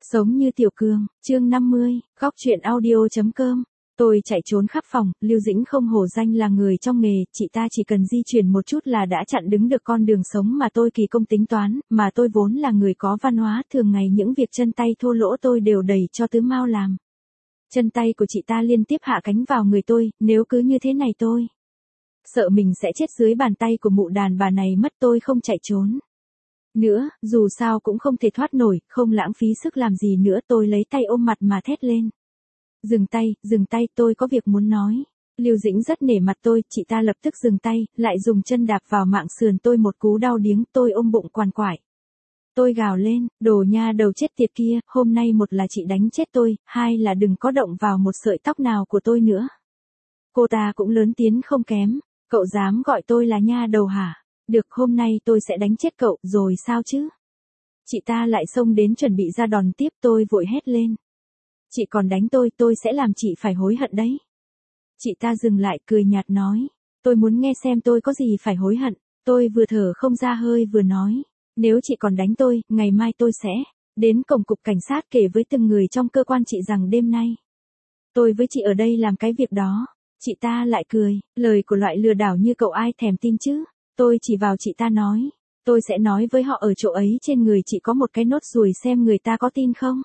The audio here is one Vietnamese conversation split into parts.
Sống như Tiểu Cường, chương 50, góc truyện audio.com. Tôi chạy trốn khắp phòng, Lưu Dĩnh không hổ danh là người trong nghề, chị ta chỉ cần di chuyển một chút là đã chặn đứng được con đường sống mà tôi kỳ công tính toán, mà tôi vốn là người có văn hóa, thường ngày những việc chân tay thô lỗ tôi đều đẩy cho Tứ Mao làm. Chân tay của chị ta liên tiếp hạ cánh vào người tôi, nếu cứ như thế này tôi sợ mình sẽ chết dưới bàn tay của mụ đàn bà này mất, tôi không chạy trốn nữa, dù sao cũng không thể thoát nổi, không lãng phí sức làm gì nữa, tôi lấy tay ôm mặt mà thét lên. Dừng tay, tôi có việc muốn nói. Lưu Dĩnh rất nể mặt tôi, chị ta lập tức dừng tay, lại dùng chân đạp vào mạng sườn tôi một cú đau điếng, tôi ôm bụng quằn quại. Tôi gào lên, đồ nha đầu chết tiệt kia, hôm nay một là chị đánh chết tôi, hai là đừng có động vào một sợi tóc nào của tôi nữa. Cô ta cũng lớn tiếng không kém, cậu dám gọi tôi là nha đầu hả? Được, hôm nay tôi sẽ đánh chết cậu, rồi sao chứ? Chị ta lại xông đến chuẩn bị ra đòn tiếp, tôi vội hét lên. Chị còn đánh tôi sẽ làm chị phải hối hận đấy. Chị ta dừng lại cười nhạt nói. Tôi muốn nghe xem tôi có gì phải hối hận. Tôi vừa thở không ra hơi vừa nói. Nếu chị còn đánh tôi, ngày mai tôi sẽ đến cổng cục cảnh sát kể với từng người trong cơ quan chị rằng đêm nay tôi với chị ở đây làm cái việc đó. Chị ta lại cười, lời của loại lừa đảo như cậu ai thèm tin chứ. Tôi chỉ vào chị ta nói, tôi sẽ nói với họ ở chỗ ấy trên người chị có một cái nốt ruồi xem người ta có tin không.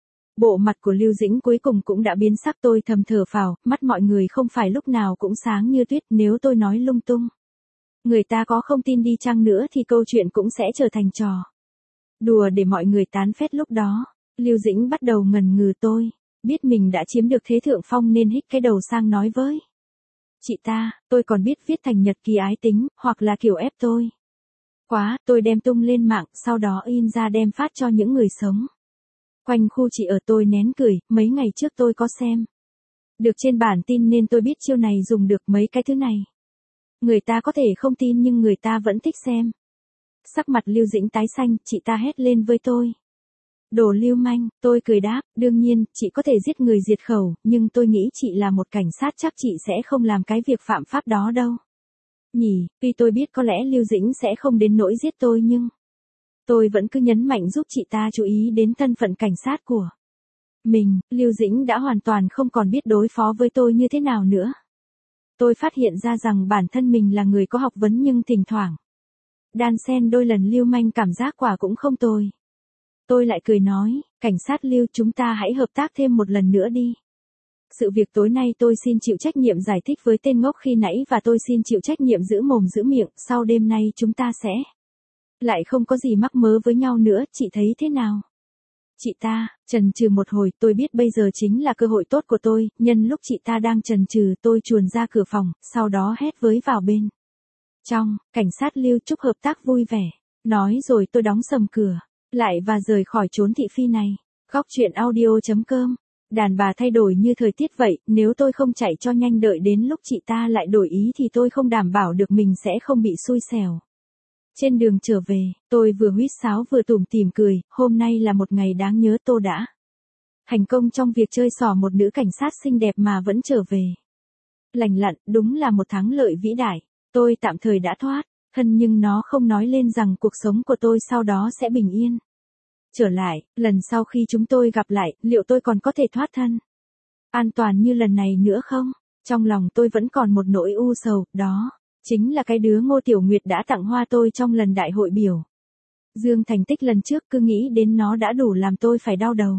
Bộ mặt của Lưu Dĩnh cuối cùng cũng đã biến sắc, tôi thầm thở phào, mắt mọi người không phải lúc nào cũng sáng như tuyết, nếu tôi nói lung tung. Người ta có không tin đi chăng nữa thì câu chuyện cũng sẽ trở thành trò đùa để mọi người tán phét lúc đó. Lưu Dĩnh bắt đầu ngần ngừ, tôi biết mình đã chiếm được thế thượng phong nên hít cái đầu sang nói với chị ta, tôi còn biết viết thành nhật ký ái tính, hoặc là kiểu ép tôi. Quá, tôi đem tung lên mạng, sau đó in ra đem phát cho những người sống quanh khu chị ở. Tôi nén cười, mấy ngày trước tôi có xem được trên bản tin nên tôi biết chiêu này dùng được. Mấy cái thứ này người ta có thể không tin nhưng người ta vẫn thích xem. Sắc mặt Lưu Dĩnh tái xanh, chị ta hét lên với tôi. Đồ lưu manh, tôi cười đáp, đương nhiên, chị có thể giết người diệt khẩu, nhưng tôi nghĩ chị là một cảnh sát chắc chị sẽ không làm cái việc phạm pháp đó đâu. Nhỉ, tuy tôi biết có lẽ Lưu Dĩnh sẽ không đến nỗi giết tôi nhưng tôi vẫn cứ nhấn mạnh giúp chị ta chú ý đến thân phận cảnh sát của mình. Lưu Dĩnh đã hoàn toàn không còn biết đối phó với tôi như thế nào nữa. Tôi phát hiện ra rằng bản thân mình là người có học vấn nhưng thỉnh thoảng đan xen đôi lần lưu manh cảm giác quả cũng không tồi. Tôi lại cười nói, cảnh sát Lưu, chúng ta hãy hợp tác thêm một lần nữa đi. Sự việc tối nay tôi xin chịu trách nhiệm giải thích với tên ngốc khi nãy và tôi xin chịu trách nhiệm giữ mồm giữ miệng, sau đêm nay chúng ta sẽ lại không có gì mắc mớ với nhau nữa, chị thấy thế nào? Chị ta chần chừ một hồi, tôi biết bây giờ chính là cơ hội tốt của tôi, nhân lúc chị ta đang chần chừ, tôi chuồn ra cửa phòng, sau đó hét với vào bên trong, cảnh sát Lưu, chúc hợp tác vui vẻ. Nói rồi tôi đóng sầm cửa lại và rời khỏi chốn thị phi này. Góc truyện audio.com. Đàn bà thay đổi như thời tiết vậy, nếu tôi không chạy cho nhanh đợi đến lúc chị ta lại đổi ý thì tôi không đảm bảo được mình sẽ không bị xui xẻo. Trên đường trở về, tôi vừa huýt sáo vừa tủm tỉm cười, hôm nay là một ngày đáng nhớ, tôi đã thành công trong việc chơi xỏ một nữ cảnh sát xinh đẹp mà vẫn trở về lành lặn, đúng là một thắng lợi vĩ đại. Tôi tạm thời đã thoát thân nhưng nó không nói lên rằng cuộc sống của tôi sau đó sẽ bình yên trở lại. Lần sau khi chúng tôi gặp lại, liệu tôi còn có thể thoát thân an toàn như lần này nữa không? Trong lòng tôi vẫn còn một nỗi u sầu, đó chính là cái đứa Ngô Tiểu Nguyệt đã tặng hoa tôi trong lần đại hội biểu dương thành tích lần trước, cứ nghĩ đến nó đã đủ làm tôi phải đau đầu.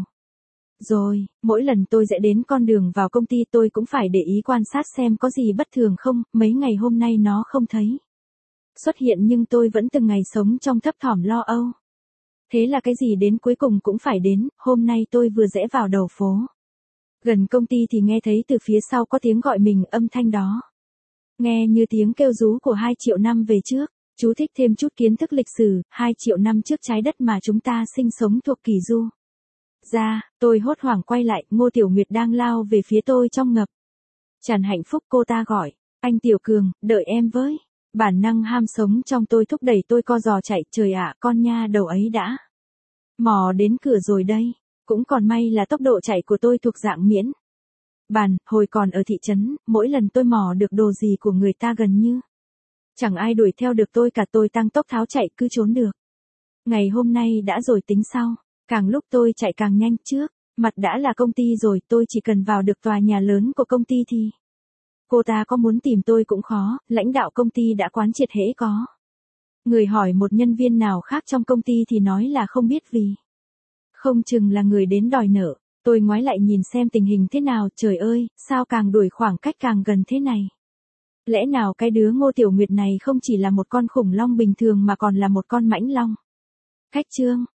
Rồi, mỗi lần tôi sẽ đến con đường vào công ty tôi cũng phải để ý quan sát xem có gì bất thường không, mấy ngày hôm nay nó không thấy xuất hiện nhưng tôi vẫn từng ngày sống trong thấp thỏm lo âu. Thế là cái gì đến cuối cùng cũng phải đến, hôm nay tôi vừa rẽ vào đầu phố gần công ty thì nghe thấy từ phía sau có tiếng gọi mình, âm thanh đó nghe như tiếng kêu rú của 2 triệu năm về trước. Chú thích thêm chút kiến thức lịch sử, 2 triệu năm trước trái đất mà chúng ta sinh sống thuộc kỷ du ra. Tôi hốt hoảng quay lại, Ngô Tiểu Nguyệt đang lao về phía tôi trong ngập tràn hạnh phúc. Cô ta gọi, anh Tiểu Cường, đợi em với. Bản năng ham sống trong tôi thúc đẩy tôi co giò chạy. Trời ạ, con nha đầu ấy đã mò đến cửa rồi đây. Cũng còn may là tốc độ chạy của tôi thuộc dạng miễn bàn, hồi còn ở thị trấn, mỗi lần tôi mò được đồ gì của người ta gần như chẳng ai đuổi theo được tôi cả. Tôi tăng tốc tháo chạy, cứ trốn được ngày hôm nay đã rồi tính sau. Càng lúc tôi chạy càng nhanh trước, mặt đã là công ty rồi, tôi chỉ cần vào được tòa nhà lớn của công ty thì. Cô ta có muốn tìm tôi cũng khó, lãnh đạo công ty đã quán triệt hễ có. Người hỏi một nhân viên nào khác trong công ty thì nói là không biết vì. Không chừng là người đến đòi nợ. Tôi ngoái lại nhìn xem tình hình thế nào, trời ơi, sao càng đuổi khoảng cách càng gần thế này. Lẽ nào cái đứa Ngô Tiểu Nguyệt này không chỉ là một con khủng long bình thường mà còn là một con mãnh long. Khách trương,